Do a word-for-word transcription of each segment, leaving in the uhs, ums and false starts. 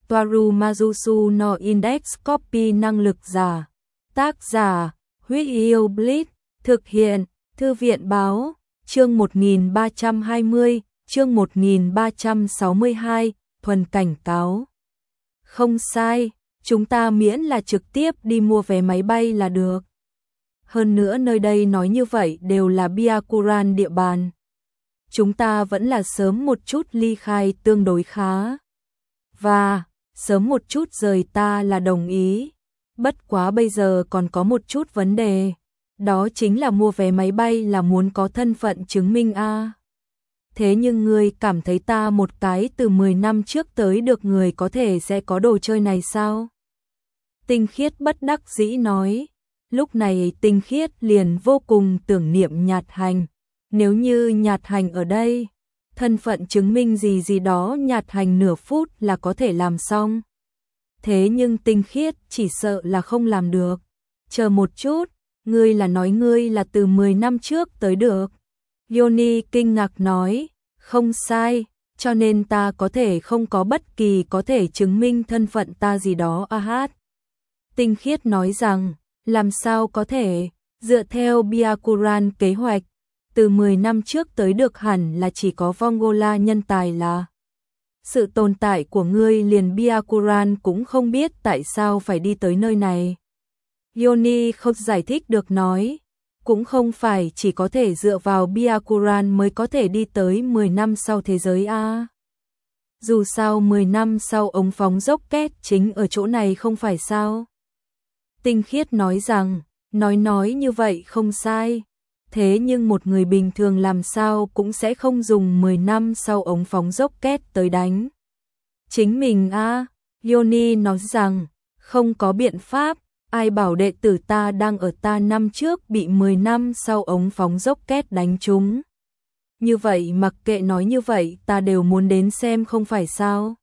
Toaru Majusu no Index Copy năng lực giả. Tác giả, Huyết Yêu Blitz, thực hiện, Thư viện báo, chương một nghìn ba trăm hai mươi, chương một nghìn ba trăm sáu mươi hai, thuần cảnh cáo. Không sai, chúng ta miễn là trực tiếp đi mua vé máy bay là được. Hơn nữa nơi đây nói như vậy đều là Byakuran địa bàn. Chúng ta vẫn là sớm một chút ly khai tương đối khá. Và, sớm một chút rời ta là đồng ý. Bất quá bây giờ còn có một chút vấn đề. Đó chính là mua vé máy bay là muốn có thân phận chứng minh a. Thế nhưng ngươi cảm thấy ta một cái từ mười năm trước tới được người có thể sẽ có đồ chơi này sao? Tinh Khiết bất đắc dĩ nói. Lúc này Tinh Khiết liền vô cùng tưởng niệm Nhạt Hành. Nếu như Nhạt Hành ở đây, thân phận chứng minh gì gì đó Nhạt Hành nửa phút là có thể làm xong. Thế nhưng Tinh Khiết chỉ sợ là không làm được. Chờ một chút, ngươi là nói ngươi là từ mười năm trước tới được. Yoni kinh ngạc nói, không sai, cho nên ta có thể không có bất kỳ có thể chứng minh thân phận ta gì đó a hát. Tinh Khiết nói rằng, làm sao có thể, dựa theo Byakuran kế hoạch, từ mười năm trước tới được hẳn là chỉ có Vongola nhân tài là. Sự tồn tại của ngươi liền Byakuran cũng không biết tại sao phải đi tới nơi này. Yoni không giải thích được nói, cũng không phải chỉ có thể dựa vào Byakuran mới có thể đi tới mười năm sau thế giới a. Dù sao mười năm sau ống phóng rocket chính ở chỗ này không phải sao? Tinh Khiết nói rằng, nói nói như vậy không sai. Thế nhưng một người bình thường làm sao cũng sẽ không dùng mười năm sau ống phóng rocket tới đánh chính mình a. Yoni nói rằng, không có biện pháp, ai bảo đệ tử ta đang ở ta năm trước bị mười năm sau ống phóng rocket đánh trúng. Như vậy mặc kệ nói như vậy ta đều muốn đến xem không phải sao.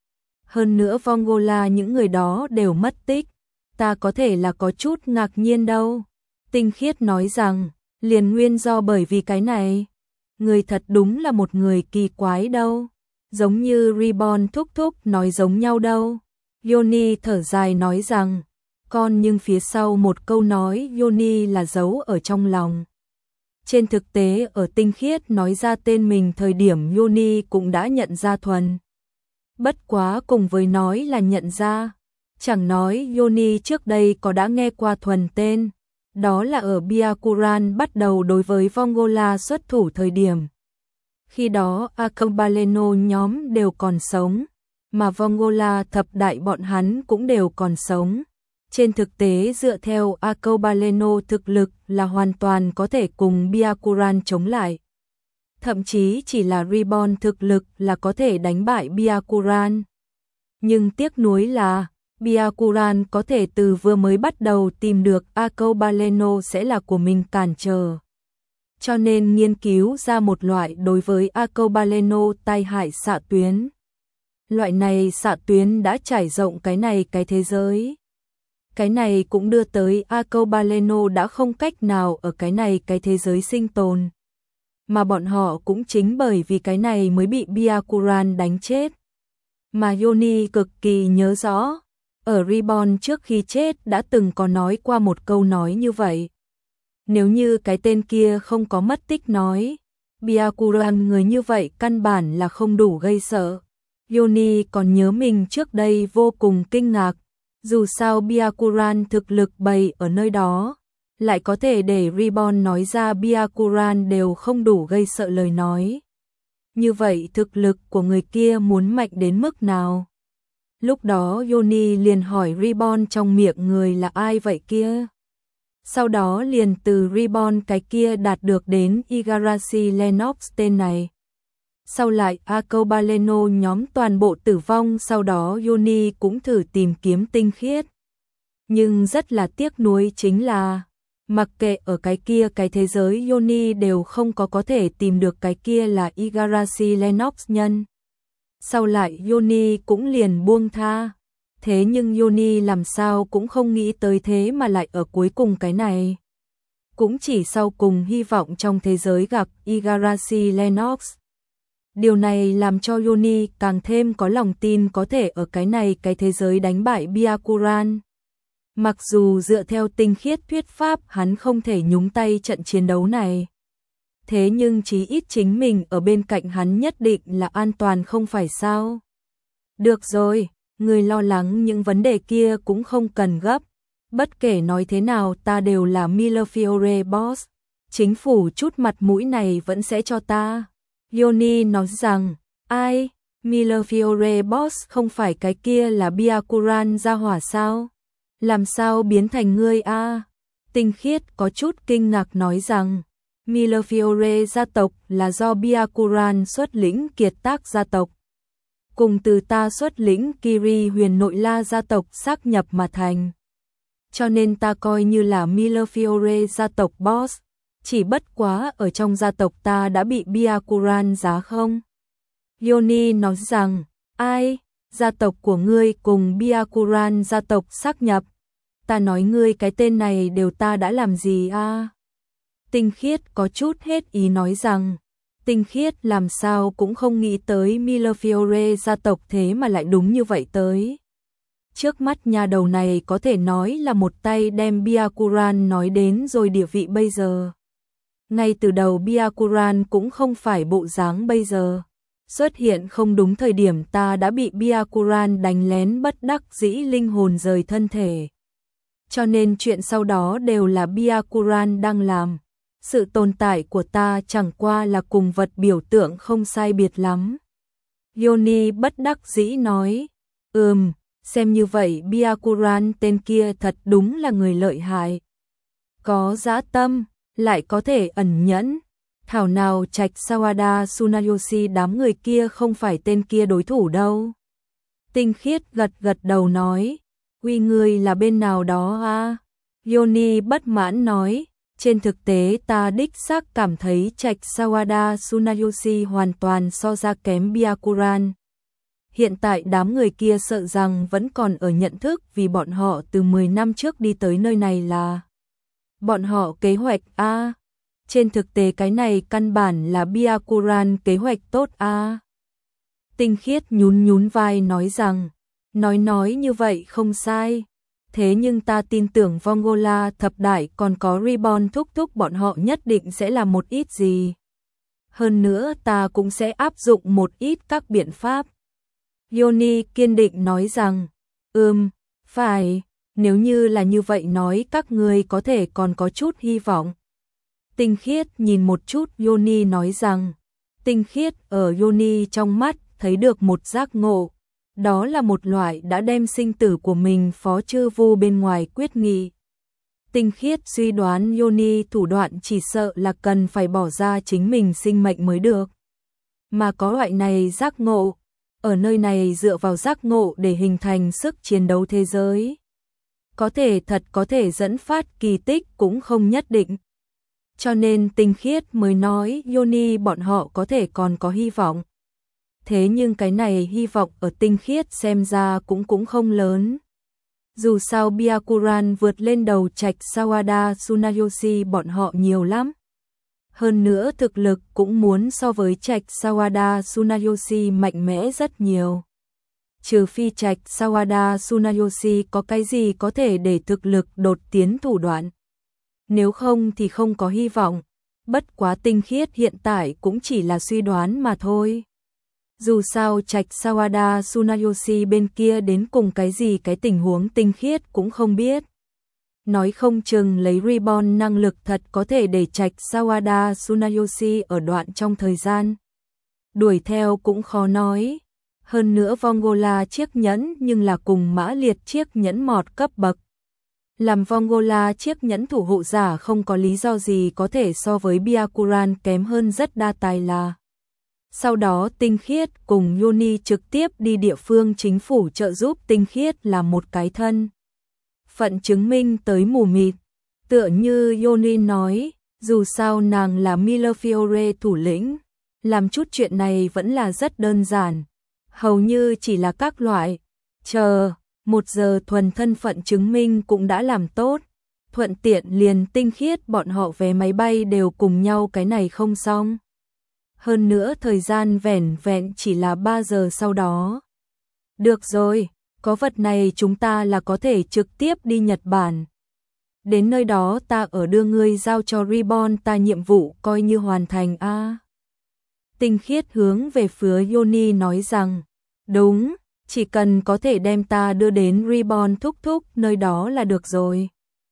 Hơn nữa Vongola những người đó đều mất tích, ta có thể là có chút ngạc nhiên đâu. Tinh Khiết nói rằng, liền nguyên do bởi vì cái này. Người thật đúng là một người kỳ quái đâu. Giống như Reborn thúc thúc nói giống nhau đâu. Yoni thở dài nói rằng, con nhưng phía sau một câu nói Yoni là giấu ở trong lòng. Trên thực tế ở Tinh Khiết nói ra tên mình thời điểm Yoni cũng đã nhận ra thuần. Bất quá cùng với nói là nhận ra, chẳng nói Yoni trước đây có đã nghe qua thuần tên. Đó là ở Byakuran bắt đầu đối với Vongola xuất thủ thời điểm. Khi đó Arcobaleno nhóm đều còn sống, mà Vongola thập đại bọn hắn cũng đều còn sống. Trên thực tế dựa theo Arcobaleno thực lực là hoàn toàn có thể cùng Byakuran chống lại. Thậm chí chỉ là Reborn thực lực là có thể đánh bại Byakuran. Nhưng tiếc nuối là Byakuran có thể từ vừa mới bắt đầu tìm được Arcobaleno sẽ là của mình cản trở. Cho nên nghiên cứu ra một loại đối với Arcobaleno tai hại xạ tuyến. Loại này xạ tuyến đã trải rộng cái này cái thế giới. Cái này cũng đưa tới Arcobaleno đã không cách nào ở cái này cái thế giới sinh tồn. Mà bọn họ cũng chính bởi vì cái này mới bị Byakuran đánh chết. Mà Yoni cực kỳ nhớ rõ. Ở Reborn trước khi chết đã từng có nói qua một câu nói như vậy. Nếu như cái tên kia không có mất tích nói, Byakuran người như vậy căn bản là không đủ gây sợ. Yoni còn nhớ mình trước đây vô cùng kinh ngạc. Dù sao Byakuran thực lực bày ở nơi đó, lại có thể để Reborn nói ra Byakuran đều không đủ gây sợ lời nói. Như vậy thực lực của người kia muốn mạnh đến mức nào? Lúc đó Yoni liền hỏi Reborn trong miệng người là ai vậy kia. Sau đó liền từ Reborn cái kia đạt được đến Igarashi Lennox tên này. Sau lại Arcobaleno nhóm toàn bộ tử vong, sau đó Yoni cũng thử tìm kiếm Tinh Khiết. Nhưng rất là tiếc nuối chính là, mặc kệ ở cái kia cái thế giới Yoni đều không có có thể tìm được cái kia là Igarashi Lennox nhân. Sau lại Yoni cũng liền buông tha. Thế nhưng Yoni làm sao cũng không nghĩ tới thế mà lại ở cuối cùng cái này. Cũng chỉ sau cùng hy vọng trong thế giới gặp Igarashi Lennox. Điều này làm cho Yoni càng thêm có lòng tin có thể ở cái này cái thế giới đánh bại Byakuran. Mặc dù dựa theo tinh khiết thuyết pháp hắn không thể nhúng tay trận chiến đấu này. Thế nhưng chí ít chính mình ở bên cạnh hắn nhất định là an toàn không phải sao? Được rồi, người lo lắng những vấn đề kia cũng không cần gấp. Bất kể nói thế nào ta đều là Millefiore boss. Chính phủ chút mặt mũi này vẫn sẽ cho ta. Yoni nói rằng, ai? Millefiore boss không phải cái kia là Byakuran gia hỏa sao? Làm sao biến thành ngươi a? À? Tinh khiết có chút kinh ngạc nói rằng, Millefiore gia tộc là do Byakuran xuất lĩnh kiệt tác gia tộc. Cùng từ ta xuất lĩnh Kiri huyền nội la gia tộc xác nhập mà thành. Cho nên ta coi như là Millefiore gia tộc boss. Chỉ bất quá ở trong gia tộc ta đã bị Byakuran giá không? Yoni nói rằng, ai? Gia tộc của ngươi cùng Byakuran gia tộc xác nhập. Ta nói ngươi cái tên này đều ta đã làm gì a? À? Tinh khiết có chút hết ý nói rằng, tinh khiết làm sao cũng không nghĩ tới Millefiore gia tộc thế mà lại đúng như vậy tới. Trước mắt nhà đầu này có thể nói là một tay đem Byakuran nói đến rồi địa vị bây giờ. Ngay từ đầu Byakuran cũng không phải bộ dáng bây giờ. Xuất hiện không đúng thời điểm ta đã bị Byakuran đánh lén bất đắc dĩ linh hồn rời thân thể. Cho nên chuyện sau đó đều là Byakuran đang làm. Sự tồn tại của ta chẳng qua là cùng vật biểu tượng không sai biệt lắm. Yoni bất đắc dĩ nói, ừm, xem như vậy Byakuran tên kia thật đúng là người lợi hại. Có dã tâm, lại có thể ẩn nhẫn. Thảo nào Trạch Sawada Tsunayoshi đám người kia không phải tên kia đối thủ đâu. Tinh khiết gật gật đầu nói, uy ngươi là bên nào đó à? Yoni bất mãn nói, trên thực tế ta đích xác cảm thấy Trạch Sawada Tsunayoshi hoàn toàn so ra kém Byakuran. Hiện tại đám người kia sợ rằng vẫn còn ở nhận thức vì bọn họ từ mười năm trước đi tới nơi này là bọn họ kế hoạch a. À? Trên thực tế cái này căn bản là Byakuran kế hoạch tốt a. À? Tinh khiết nhún nhún vai nói rằng, nói nói như vậy không sai. Thế nhưng ta tin tưởng Vongola thập đại còn có Reborn thúc thúc bọn họ nhất định sẽ làm một ít gì. Hơn nữa ta cũng sẽ áp dụng một ít các biện pháp. Yoni kiên định nói rằng, ừm, phải, nếu như là như vậy nói các người có thể còn có chút hy vọng. Tinh khiết nhìn một chút Yoni nói rằng, tinh khiết ở Yoni trong mắt thấy được một giác ngộ. Đó là một loại đã đem sinh tử của mình phó chư vu bên ngoài quyết nghị. Tinh khiết suy đoán Yoni thủ đoạn chỉ sợ là cần phải bỏ ra chính mình sinh mệnh mới được. Mà có loại này giác ngộ, ở nơi này dựa vào giác ngộ để hình thành sức chiến đấu thế giới. Có thể thật có thể dẫn phát kỳ tích cũng không nhất định. Cho nên tinh khiết mới nói Yoni bọn họ có thể còn có hy vọng. Thế nhưng cái này hy vọng ở tinh khiết xem ra cũng cũng không lớn. Dù sao Byakuran vượt lên đầu Trạch Sawada Tsunayoshi bọn họ nhiều lắm. Hơn nữa thực lực cũng muốn so với Trạch Sawada Tsunayoshi mạnh mẽ rất nhiều. Trừ phi Trạch Sawada Tsunayoshi có cái gì có thể để thực lực đột tiến thủ đoạn. Nếu không thì không có hy vọng. Bất quá tinh khiết hiện tại cũng chỉ là suy đoán mà thôi. Dù sao Trạch Sawada Tsunayoshi bên kia đến cùng cái gì cái tình huống tinh khiết cũng không biết. Nói không chừng lấy Reborn năng lực thật có thể để Trạch Sawada Tsunayoshi ở đoạn trong thời gian. Đuổi theo cũng khó nói. Hơn nữa Vongola chiếc nhẫn nhưng là cùng mã liệt chiếc nhẫn mọt cấp bậc. Làm Vongola chiếc nhẫn thủ hộ giả không có lý do gì có thể so với Byakuran kém hơn rất đa tài là. Sau đó tinh khiết cùng Yoni trực tiếp đi địa phương chính phủ trợ giúp tinh khiết làm một cái thân. Phận chứng minh tới mù mịt. Tựa như Yoni nói, dù sao nàng là Millefiore thủ lĩnh, làm chút chuyện này vẫn là rất đơn giản. Hầu như chỉ là các loại. Chờ, một giờ thuần thân phận chứng minh cũng đã làm tốt. Thuận tiện liền tinh khiết bọn họ vé máy bay đều cùng nhau cái này không xong. hơn nữa thời gian vẻn vẹn chỉ là ba giờ sau đó. Được rồi, có vật này chúng ta là có thể trực tiếp đi Nhật Bản. Đến nơi đó ta ở đưa ngươi giao cho Reborn ta nhiệm vụ coi như hoàn thành a. À. Tinh Khiết hướng về phía Yoni nói rằng, đúng, chỉ cần có thể đem ta đưa đến Reborn thúc thúc nơi đó là được rồi.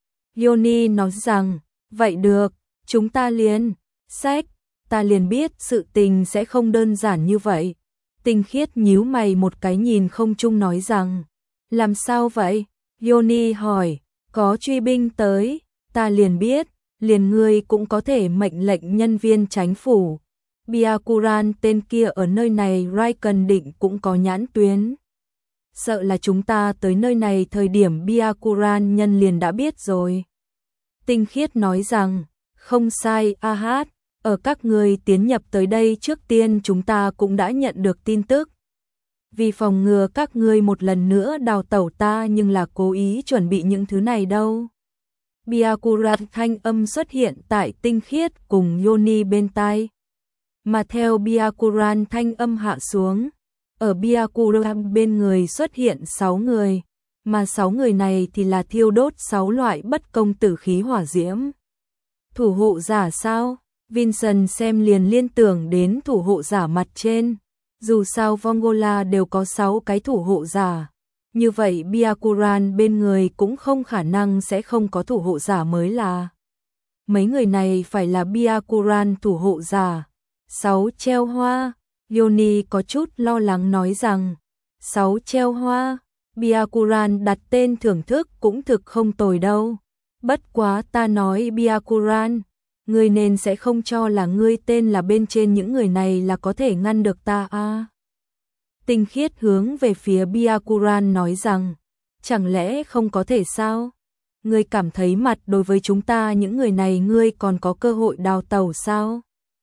Yoni nói rằng, vậy được, chúng ta liền, sách, ta liền biết sự tình sẽ không đơn giản như vậy. Tinh Khiết nhíu mày một cái nhìn không trung nói rằng, làm sao vậy? Yoni hỏi, có truy binh tới, ta liền biết, liền ngươi cũng có thể mệnh lệnh nhân viên chánh phủ. Byakuran tên kia ở nơi này Raikön định cũng có nhãn tuyến. Sợ là chúng ta tới nơi này thời điểm Byakuran nhân liền đã biết rồi. Tinh Khiết nói rằng, không sai, a hát, ở các người tiến nhập tới đây trước tiên chúng ta cũng đã nhận được tin tức. Vì phòng ngừa các ngươi một lần nữa đào tẩu ta nhưng là cố ý chuẩn bị những thứ này đâu. Byakuran thanh âm xuất hiện tại Tinh Khiết cùng Yoni bên tai. Mà theo Byakuran thanh âm hạ xuống, ở Byakuran bên người xuất hiện sáu người, mà sáu người này thì là thiêu đốt sáu loại bất công tử khí hỏa diễm. Thủ hộ giả sao? Vincent xem liền liên tưởng đến thủ hộ giả mặt trên. Dù sao Vongola đều có sáu cái thủ hộ giả, như vậy Byakuran bên người cũng không khả năng sẽ không có thủ hộ giả mới là. Mấy người này phải là Byakuran thủ hộ giả. Sáu treo hoa, Yoni có chút lo lắng nói rằng, sáu treo hoa, Byakuran đặt tên thưởng thức cũng thực không tồi đâu. Bất quá ta nói Byakuran, ngươi nên sẽ không cho là ngươi tên là bên trên những người này là có thể ngăn được ta a. À. Tinh Khiết hướng về phía Byakuran nói rằng, chẳng lẽ không có thể sao? Ngươi cảm thấy mặt đối với chúng ta những người này ngươi còn có cơ hội đào tẩu sao?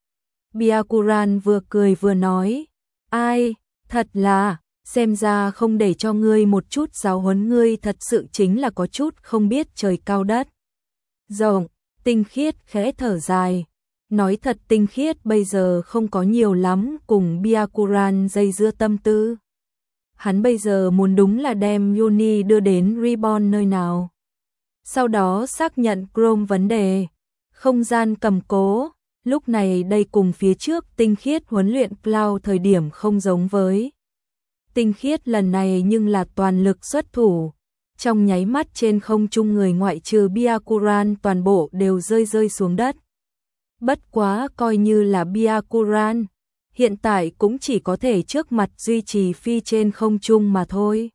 Byakuran vừa cười vừa nói, ai, thật là, xem ra không để cho ngươi một chút giáo huấn ngươi thật sự chính là có chút không biết trời cao đất rộng. Tinh Khiết khẽ thở dài, nói thật Tinh Khiết bây giờ không có nhiều lắm cùng Byakuran dây dưa tâm tư. Hắn bây giờ muốn đúng là đem Yoni đưa đến Reborn nơi nào. Sau đó xác nhận Chrome vấn đề, không gian cầm cố, lúc này đây cùng phía trước Tinh Khiết huấn luyện Cloud thời điểm không giống với. Tinh Khiết lần này nhưng là toàn lực xuất thủ. Trong nháy mắt trên không trung người ngoại trừ Byakuran toàn bộ đều rơi rơi xuống đất. Bất quá coi như là Byakuran, hiện tại cũng chỉ có thể trước mặt duy trì phi trên không trung mà thôi.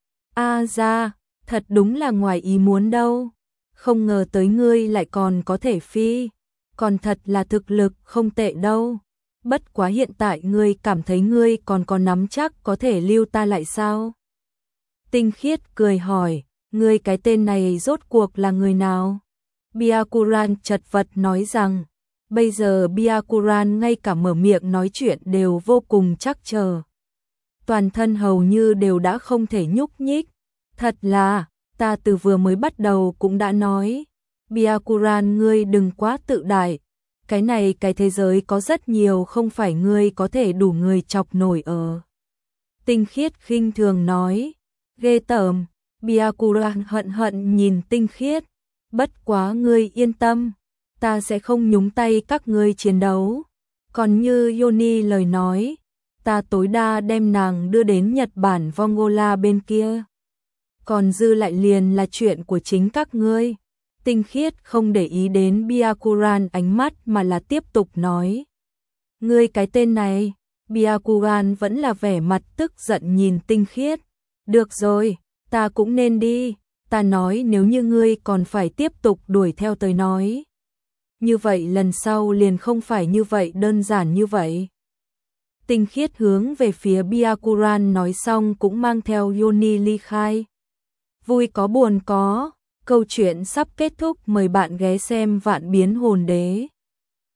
A ra, thật đúng là ngoài ý muốn đâu. Không ngờ tới ngươi lại còn có thể phi, còn thật là thực lực không tệ đâu. Bất quá hiện tại ngươi cảm thấy ngươi còn có nắm chắc có thể lưu ta lại sao? Tinh Khiết cười hỏi, ngươi cái tên này rốt cuộc là người nào? Byakuran chật vật nói rằng, bây giờ Byakuran ngay cả mở miệng nói chuyện đều vô cùng chắc chờ. Toàn thân hầu như đều đã không thể nhúc nhích. Thật là, ta từ vừa mới bắt đầu cũng đã nói, Byakuran ngươi đừng quá tự đại. Cái này cái thế giới có rất nhiều không phải ngươi có thể đủ người chọc nổi ở. Tinh Khiết khinh thường nói, ghê tởm. Byakuran hận hận nhìn Tinh Khiết, bất quá ngươi yên tâm, ta sẽ không nhúng tay các ngươi chiến đấu. Còn như Yoni lời nói, ta tối đa đem nàng đưa đến Nhật Bản Vongola bên kia. Còn dư lại liền là chuyện của chính các ngươi. Tinh Khiết không để ý đến Byakuran ánh mắt mà là tiếp tục nói. Ngươi cái tên này, Byakuran vẫn là vẻ mặt tức giận nhìn Tinh Khiết. Được rồi, ta cũng nên đi, ta nói nếu như ngươi còn phải tiếp tục đuổi theo tới nói. Như vậy lần sau liền không phải như vậy đơn giản như vậy. Tinh Khiết hướng về phía Byakuran nói xong cũng mang theo Yoni ly khai. Vui có buồn có, câu chuyện sắp kết thúc, mời bạn ghé xem Vạn Biến Hồn Đế.